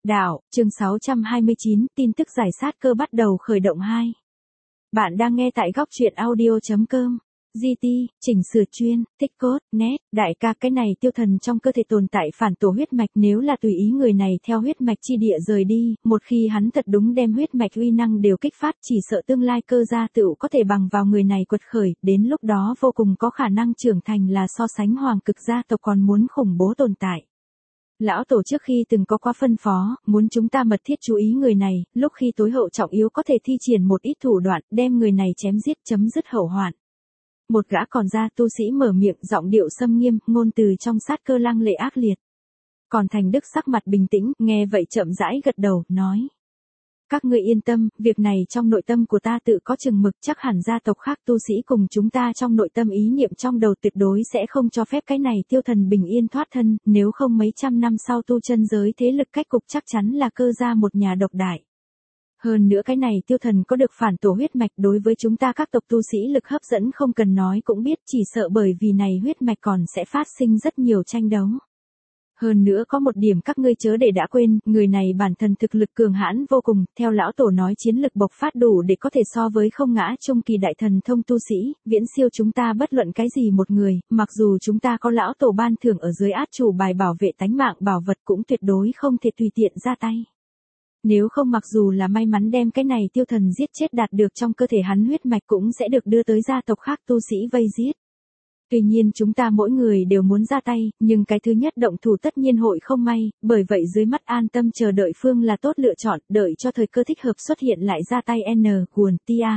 Đạo, chương 629, tin tức giải sát cơ bắt đầu khởi động 2. Bạn đang nghe tại góc truyện audio.com. GT, chỉnh sửa chuyên, tích cốt, net, đại ca cái này tiêu thần trong cơ thể tồn tại phản tổ huyết mạch, nếu là tùy ý người này theo huyết mạch chi địa rời đi, một khi hắn thật đúng đem huyết mạch uy năng đều kích phát, chỉ sợ tương lai cơ gia tựu có thể bằng vào người này quật khởi, đến lúc đó vô cùng có khả năng trưởng thành là so sánh hoàng cực gia tộc còn muốn khủng bố tồn tại. Lão tổ trước khi từng có qua phân phó, muốn chúng ta mật thiết chú ý người này, lúc khi tối hậu trọng yếu có thể thi triển một ít thủ đoạn, đem người này chém giết chấm dứt hậu hoạn. Một gã còn gia tu sĩ mở miệng, giọng điệu xâm nghiêm, ngôn từ trong sát cơ lăng lệ ác liệt. Còn Thành Đức sắc mặt bình tĩnh, nghe vậy chậm rãi gật đầu, nói. Các ngươi yên tâm, việc này trong nội tâm của ta tự có chừng mực, chắc hẳn gia tộc khác tu sĩ cùng chúng ta trong nội tâm ý niệm trong đầu tuyệt đối sẽ không cho phép cái này tiêu thần bình yên thoát thân, nếu không mấy trăm năm sau tu chân giới thế lực cách cục chắc chắn là cơ gia một nhà độc đại. Hơn nữa cái này tiêu thần có được phản tổ huyết mạch, đối với chúng ta các tộc tu sĩ lực hấp dẫn không cần nói cũng biết, chỉ sợ bởi vì này huyết mạch còn sẽ phát sinh rất nhiều tranh đấu. Hơn nữa có một điểm các ngươi chớ để đã quên, người này bản thân thực lực cường hãn vô cùng, theo lão tổ nói chiến lực bộc phát đủ để có thể so với không ngã trung kỳ đại thần thông tu sĩ, viễn siêu chúng ta bất luận cái gì một người, mặc dù chúng ta có lão tổ ban thưởng ở dưới át chủ bài bảo vệ tánh mạng bảo vật cũng tuyệt đối không thể tùy tiện ra tay. Nếu không mặc dù là may mắn đem cái này tiêu thần giết chết đạt được trong cơ thể hắn huyết mạch cũng sẽ được đưa tới gia tộc khác tu sĩ vây giết. Tuy nhiên chúng ta mỗi người đều muốn ra tay, nhưng cái thứ nhất động thủ tất nhiên hội không may, bởi vậy dưới mắt an tâm chờ đợi phương là tốt lựa chọn, đợi cho thời cơ thích hợp xuất hiện lại ra tay nguồn tia.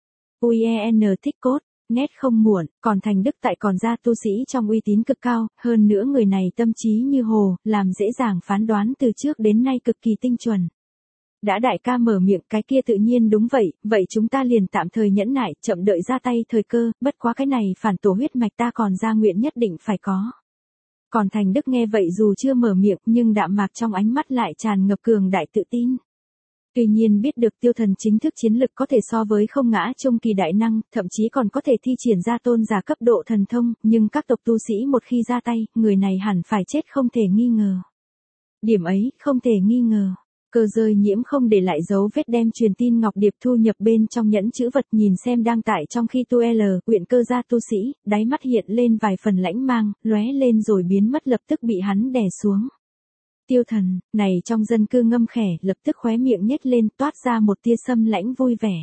UEN thích cốt, nét không muộn, còn Thành Đức tại còn gia tu sĩ trong uy tín cực cao, hơn nữa người này tâm trí như hồ, làm dễ dàng phán đoán từ trước đến nay cực kỳ tinh chuẩn. Đã đại ca mở miệng cái kia tự nhiên đúng vậy, vậy chúng ta liền tạm thời nhẫn nại, chậm đợi ra tay thời cơ, bất quá cái này phản tổ huyết mạch ta còn ra nguyện nhất định phải có. Còn Thành Đức nghe vậy dù chưa mở miệng nhưng đạm mạc trong ánh mắt lại tràn ngập cường đại tự tin. Tuy nhiên biết được tiêu thần chính thức chiến lực có thể so với không ngã trung kỳ đại năng, thậm chí còn có thể thi triển ra tôn giả cấp độ thần thông, nhưng các tộc tu sĩ một khi ra tay, người này hẳn phải chết không thể nghi ngờ. Điểm ấy, không thể nghi ngờ. Cơ rơi nhiễm không để lại dấu vết đem truyền tin ngọc điệp thu nhập bên trong nhẫn chữ vật, nhìn xem đang tại trong khi tu huyện cơ gia tu sĩ, đáy mắt hiện lên vài phần lãnh mang, lóe lên rồi biến mất lập tức bị hắn đè xuống. Tiêu thần, này trong dân cư ngâm khẻ, lập tức khóe miệng nhếch lên toát ra một tia sâm lãnh vui vẻ.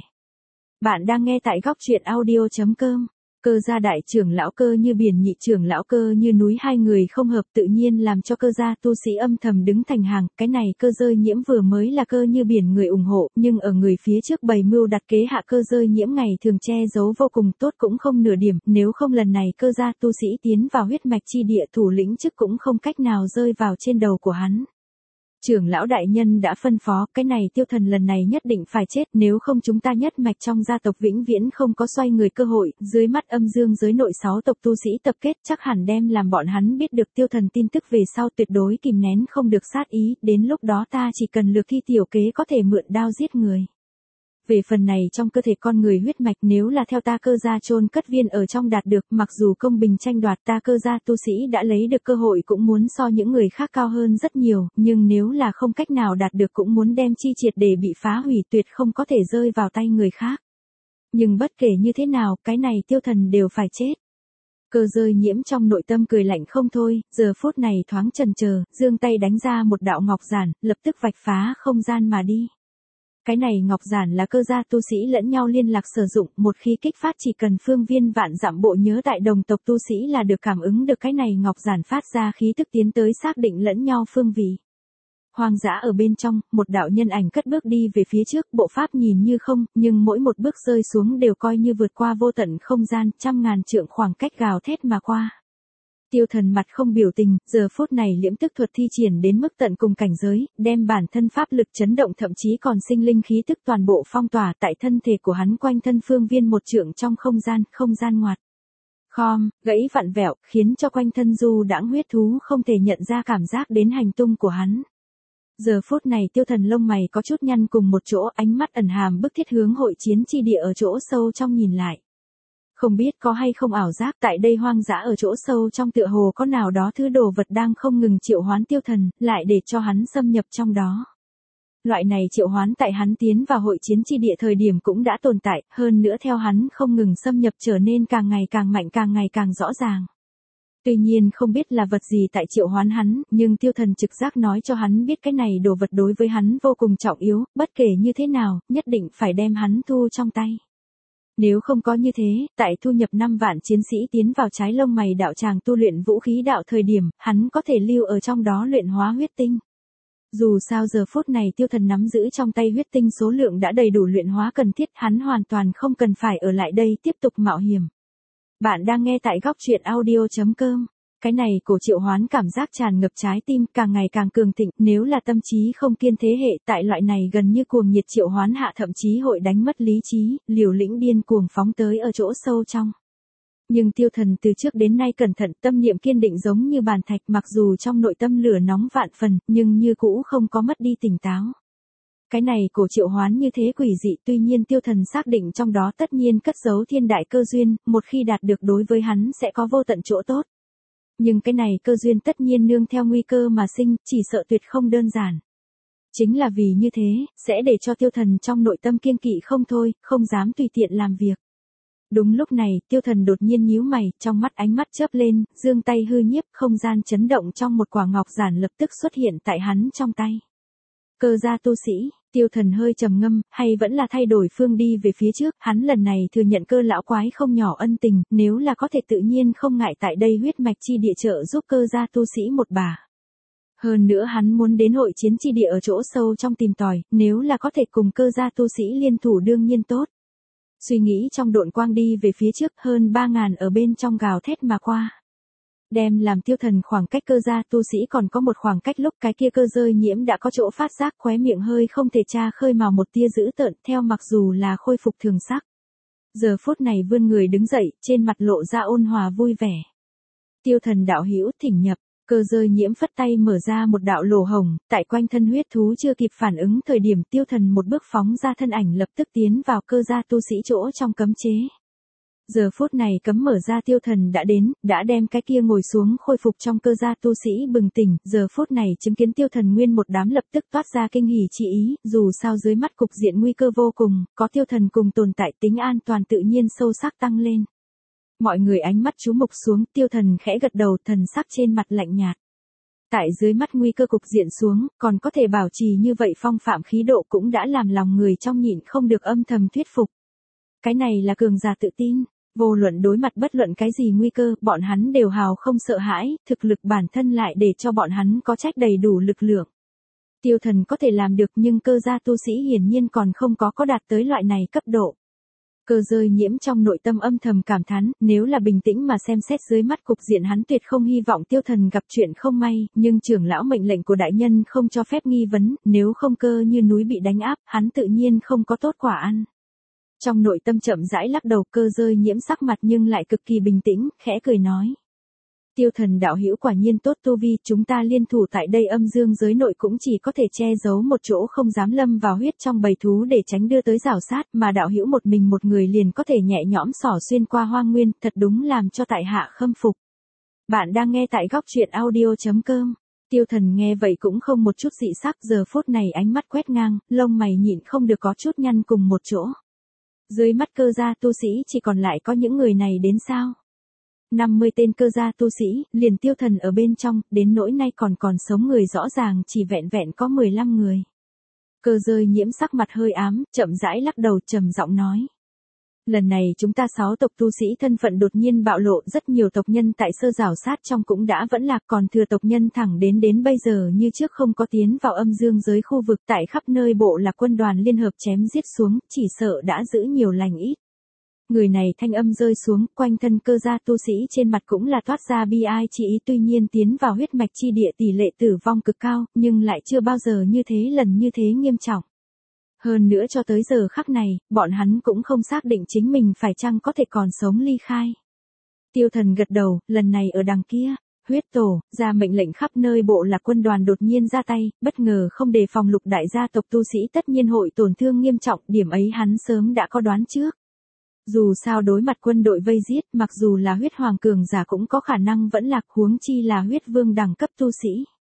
Bạn đang nghe tại góc truyện audio.com. Cơ gia đại trưởng lão Cơ Như Biển, nhị trưởng lão Cơ Như Núi, hai người không hợp tự nhiên làm cho cơ gia tu sĩ âm thầm đứng thành hàng, cái này Cơ Rơi Nhiễm vừa mới là Cơ Như Biển người ủng hộ, nhưng ở người phía trước bày mưu đặt kế hạ Cơ Rơi Nhiễm ngày thường che giấu vô cùng tốt cũng không nửa điểm, nếu không lần này cơ gia tu sĩ tiến vào huyết mạch chi địa thủ lĩnh chức cũng không cách nào rơi vào trên đầu của hắn. Trưởng lão đại nhân đã phân phó, cái này tiêu thần lần này nhất định phải chết, nếu không chúng ta nhất mạch trong gia tộc vĩnh viễn không có xoay người cơ hội, dưới mắt âm dương giới nội 6 tộc tu sĩ tập kết chắc hẳn đem làm bọn hắn biết được tiêu thần tin tức về sau tuyệt đối kìm nén không được sát ý, đến lúc đó ta chỉ cần lược thi tiểu kế có thể mượn đao giết người. Về phần này trong cơ thể con người huyết mạch nếu là theo ta cơ gia chôn cất viên ở trong đạt được, mặc dù công bình tranh đoạt ta cơ gia tu sĩ đã lấy được cơ hội cũng muốn so những người khác cao hơn rất nhiều, nhưng nếu là không cách nào đạt được cũng muốn đem chi triệt để bị phá hủy, tuyệt không có thể rơi vào tay người khác. Nhưng bất kể như thế nào, cái này tiêu thần đều phải chết. Cơ Rơi Nhiễm trong nội tâm cười lạnh không thôi, giờ phút này thoáng chần chờ, giương tay đánh ra một đạo ngọc giản, lập tức vạch phá không gian mà đi. Cái này ngọc giản là cơ gia tu sĩ lẫn nhau liên lạc sử dụng, một khi kích phát chỉ cần phương viên vạn dặm bộ nhớ tại đồng tộc tu sĩ là được cảm ứng được cái này ngọc giản phát ra khí tức tiến tới xác định lẫn nhau phương vị. Hoang dã ở bên trong, một đạo nhân ảnh cất bước đi về phía trước, bộ pháp nhìn như không, nhưng mỗi một bước rơi xuống đều coi như vượt qua vô tận không gian, trăm ngàn trượng khoảng cách gào thét mà qua. Tiêu thần mặt không biểu tình, giờ phút này liễm tức thuật thi triển đến mức tận cùng cảnh giới, đem bản thân pháp lực chấn động thậm chí còn sinh linh khí tức toàn bộ phong tỏa tại thân thể của hắn quanh thân phương viên một trượng trong không gian ngoặt. Khom, gãy vặn vẹo, khiến cho quanh thân du đãng huyết thú không thể nhận ra cảm giác đến hành tung của hắn. Giờ phút này tiêu thần lông mày có chút nhăn cùng một chỗ, ánh mắt ẩn hàm bức thiết hướng hội chiến chi địa ở chỗ sâu trong nhìn lại. Không biết có hay không ảo giác, tại đây hoang dã ở chỗ sâu trong tựa hồ có nào đó thứ đồ vật đang không ngừng triệu hoán tiêu thần, lại để cho hắn xâm nhập trong đó. Loại này triệu hoán tại hắn tiến vào hội chiến chi địa thời điểm cũng đã tồn tại, hơn nữa theo hắn không ngừng xâm nhập trở nên càng ngày càng mạnh, càng ngày càng rõ ràng. Tuy nhiên không biết là vật gì tại triệu hoán hắn, nhưng tiêu thần trực giác nói cho hắn biết cái này đồ vật đối với hắn vô cùng trọng yếu, bất kể như thế nào, nhất định phải đem hắn thu trong tay. Nếu không có như thế, tại thu nhập 5 vạn chiến sĩ tiến vào trái lông mày đạo tràng tu luyện vũ khí đạo thời điểm, hắn có thể lưu ở trong đó luyện hóa huyết tinh. Dù sao giờ phút này tiêu thần nắm giữ trong tay huyết tinh số lượng đã đầy đủ luyện hóa cần thiết, hắn hoàn toàn không cần phải ở lại đây tiếp tục mạo hiểm. Bạn đang nghe tại góc truyện audio.com. Cái này cổ triệu hoán cảm giác tràn ngập trái tim, càng ngày càng cường thịnh, nếu là tâm trí không kiên thế hệ tại loại này gần như cuồng nhiệt triệu hoán hạ thậm chí hội đánh mất lý trí, liều lĩnh điên cuồng phóng tới ở chỗ sâu trong. Nhưng tiêu thần từ trước đến nay cẩn thận, tâm niệm kiên định giống như bàn thạch, mặc dù trong nội tâm lửa nóng vạn phần, nhưng như cũ không có mất đi tỉnh táo. Cái này cổ triệu hoán như thế quỷ dị, tuy nhiên tiêu thần xác định trong đó tất nhiên cất giấu thiên đại cơ duyên, một khi đạt được đối với hắn sẽ có vô tận chỗ tốt. Nhưng cái này cơ duyên tất nhiên nương theo nguy cơ mà sinh, chỉ sợ tuyệt không đơn giản. Chính là vì như thế, sẽ để cho tiêu thần trong nội tâm kiêng kỵ không thôi, không dám tùy tiện làm việc. Đúng lúc này, tiêu thần đột nhiên nhíu mày, trong mắt ánh mắt chớp lên, giương tay hư nhiếp, không gian chấn động trong một quả ngọc giản lập tức xuất hiện tại hắn trong tay. Cơ gia tu sĩ, tiêu thần hơi trầm ngâm, hay vẫn là thay đổi phương đi về phía trước, hắn lần này thừa nhận cơ lão quái không nhỏ ân tình, nếu là có thể tự nhiên không ngại tại đây huyết mạch chi địa trợ giúp cơ gia tu sĩ một bà. Hơn nữa hắn muốn đến hội chiến chi địa ở chỗ sâu trong tìm tòi, nếu là có thể cùng cơ gia tu sĩ liên thủ đương nhiên tốt. Suy nghĩ trong độn quang đi về phía trước, hơn 3.000 ở bên trong gào thét mà qua. Đem làm tiêu thần khoảng cách cơ gia tu sĩ còn có một khoảng cách lúc cái kia cơ rơi nhiễm đã có chỗ phát giác, khóe miệng hơi không thể tra khơi mào một tia dữ tợn, theo mặc dù là khôi phục thường sắc. Giờ phút này vươn người đứng dậy, trên mặt lộ ra ôn hòa vui vẻ. Tiêu thần đạo hữu thỉnh nhập. Cơ rơi nhiễm phất tay mở ra một đạo lỗ hồng, tại quanh thân huyết thú chưa kịp phản ứng thời điểm tiêu thần một bước phóng ra thân ảnh lập tức tiến vào cơ gia tu sĩ chỗ trong cấm chế. Giờ phút này cấm mở ra tiêu thần đã đến, đã đem cái kia ngồi xuống khôi phục trong cơ gia tu sĩ bừng tỉnh, giờ phút này chứng kiến tiêu thần nguyên một đám lập tức toát ra kinh hỉ chi ý, dù sao dưới mắt cục diện nguy cơ vô cùng, có tiêu thần cùng tồn tại tính an toàn tự nhiên sâu sắc tăng lên. Mọi người ánh mắt chú mục xuống, tiêu thần khẽ gật đầu, thần sắc trên mặt lạnh nhạt. Tại dưới mắt nguy cơ cục diện xuống, còn có thể bảo trì như vậy phong phạm khí độ cũng đã làm lòng người trong nhịn không được âm thầm thuyết phục. Cái này là cường giả tự tin, vô luận đối mặt bất luận cái gì nguy cơ, bọn hắn đều hào không sợ hãi, thực lực bản thân lại để cho bọn hắn có trách đầy đủ lực lượng. Tiêu thần có thể làm được nhưng cơ gia tu sĩ hiển nhiên còn không có đạt tới loại này cấp độ. Cơ rơi nhiễm trong nội tâm âm thầm cảm thán, nếu là bình tĩnh mà xem xét dưới mắt cục diện hắn tuyệt không hy vọng tiêu thần gặp chuyện không may, nhưng trưởng lão mệnh lệnh của đại nhân không cho phép nghi vấn, nếu không cơ như núi bị đánh áp, hắn tự nhiên không có tốt quả ăn. Trong nội tâm chậm rãi lắc đầu, cơ rơi nhiễm sắc mặt nhưng lại cực kỳ bình tĩnh, khẽ cười nói. Tiêu thần đạo hữu quả nhiên tốt tu vi, chúng ta liên thủ tại đây âm dương giới nội cũng chỉ có thể che giấu một chỗ, không dám lâm vào huyết trong bầy thú để tránh đưa tới rào sát, mà đạo hữu một mình một người liền có thể nhẹ nhõm xỏ xuyên qua hoang nguyên, thật đúng làm cho tại hạ khâm phục. Bạn đang nghe tại góc truyện audio.com. Tiêu thần nghe vậy cũng không một chút dị sắc, giờ phút này ánh mắt quét ngang, lông mày nhịn không được có chút nhăn cùng một chỗ. Dưới mắt cơ gia tu sĩ chỉ còn lại có những người này đến sao? 50 tên cơ gia tu sĩ, liền tiêu thần ở bên trong, đến nỗi nay còn sống người rõ ràng chỉ vẹn vẹn có 15 người. Cơ rơi nhiễm sắc mặt hơi ám, chậm rãi lắc đầu trầm giọng nói. Lần này chúng ta 6 tộc tu sĩ thân phận đột nhiên bạo lộ, rất nhiều tộc nhân tại sơ rào sát trong cũng đã vẫn lạc, còn thừa tộc nhân thẳng đến bây giờ như trước không có tiến vào âm dương giới khu vực, tại khắp nơi bộ là quân đoàn liên hợp chém giết xuống, chỉ sợ đã giữ nhiều lành ít. Người này thanh âm rơi xuống, quanh thân cơ gia tu sĩ trên mặt cũng là toát ra bi ai chi ý, tuy nhiên tiến vào huyết mạch chi địa tỷ lệ tử vong cực cao, nhưng lại chưa bao giờ như thế lần như thế nghiêm trọng. Hơn nữa cho tới giờ khắc này, bọn hắn cũng không xác định chính mình phải chăng có thể còn sống ly khai. Tiêu thần gật đầu, lần này ở đằng kia, huyết tổ, ra mệnh lệnh khắp nơi bộ lạc quân đoàn đột nhiên ra tay, bất ngờ không đề phòng lục đại gia tộc tu sĩ tất nhiên hội tổn thương nghiêm trọng, điểm ấy hắn sớm đã có đoán trước. Dù sao đối mặt quân đội vây giết, mặc dù là huyết hoàng cường giả cũng có khả năng vẫn lạc, huống chi là huyết vương đẳng cấp tu sĩ.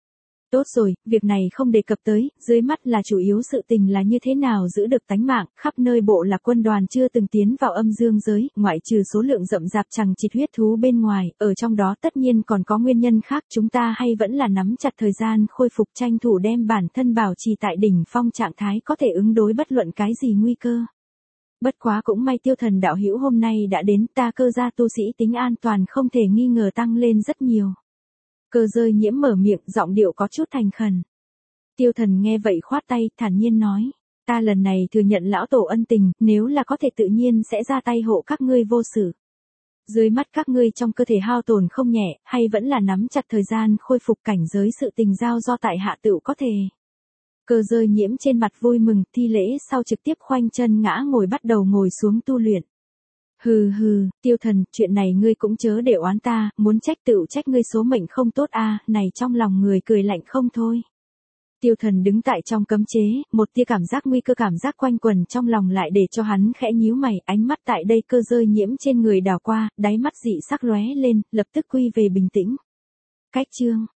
Tốt rồi, việc này không đề cập tới, dưới mắt là chủ yếu sự tình là như thế nào giữ được tánh mạng, khắp nơi bộ lạc quân đoàn chưa từng tiến vào âm dương giới, ngoại trừ số lượng rậm rạp chằng chịt huyết thú bên ngoài, ở trong đó tất nhiên còn có nguyên nhân khác, chúng ta hay vẫn là nắm chặt thời gian khôi phục tranh thủ đem bản thân bảo trì tại đỉnh phong trạng thái có thể ứng đối bất luận cái gì nguy cơ. Bất quá cũng may Tiêu Thần đạo hữu hôm nay đã đến, ta Cơ gia tu sĩ tính an toàn không thể nghi ngờ tăng lên rất nhiều. Cơ Rơi Nhiễm mở miệng, giọng điệu có chút thành khẩn. Tiêu Thần nghe vậy khoát tay, thản nhiên nói, ta lần này thừa nhận lão tổ ân tình, nếu là có thể tự nhiên sẽ ra tay hộ các ngươi vô sự. Dưới mắt các ngươi trong cơ thể hao tổn không nhẹ, hay vẫn là nắm chặt thời gian khôi phục cảnh giới sự tình giao do tại hạ tựu có thể. Cơ Rơi Nhiễm trên mặt vui mừng, thi lễ sau trực tiếp khoanh chân ngã ngồi bắt đầu ngồi xuống tu luyện. Hừ hừ, Tiêu Thần, chuyện này ngươi cũng chớ để oán ta, muốn trách tựu trách ngươi số mệnh không tốt a, này trong lòng người cười lạnh không thôi. Tiêu Thần đứng tại trong cấm chế, một tia cảm giác nguy cơ cảm giác quanh quẩn trong lòng lại để cho hắn khẽ nhíu mày, ánh mắt tại đây Cơ Rơi Nhiễm trên người đảo qua, đáy mắt dị sắc lóe lên, lập tức quy về bình tĩnh. Cách chương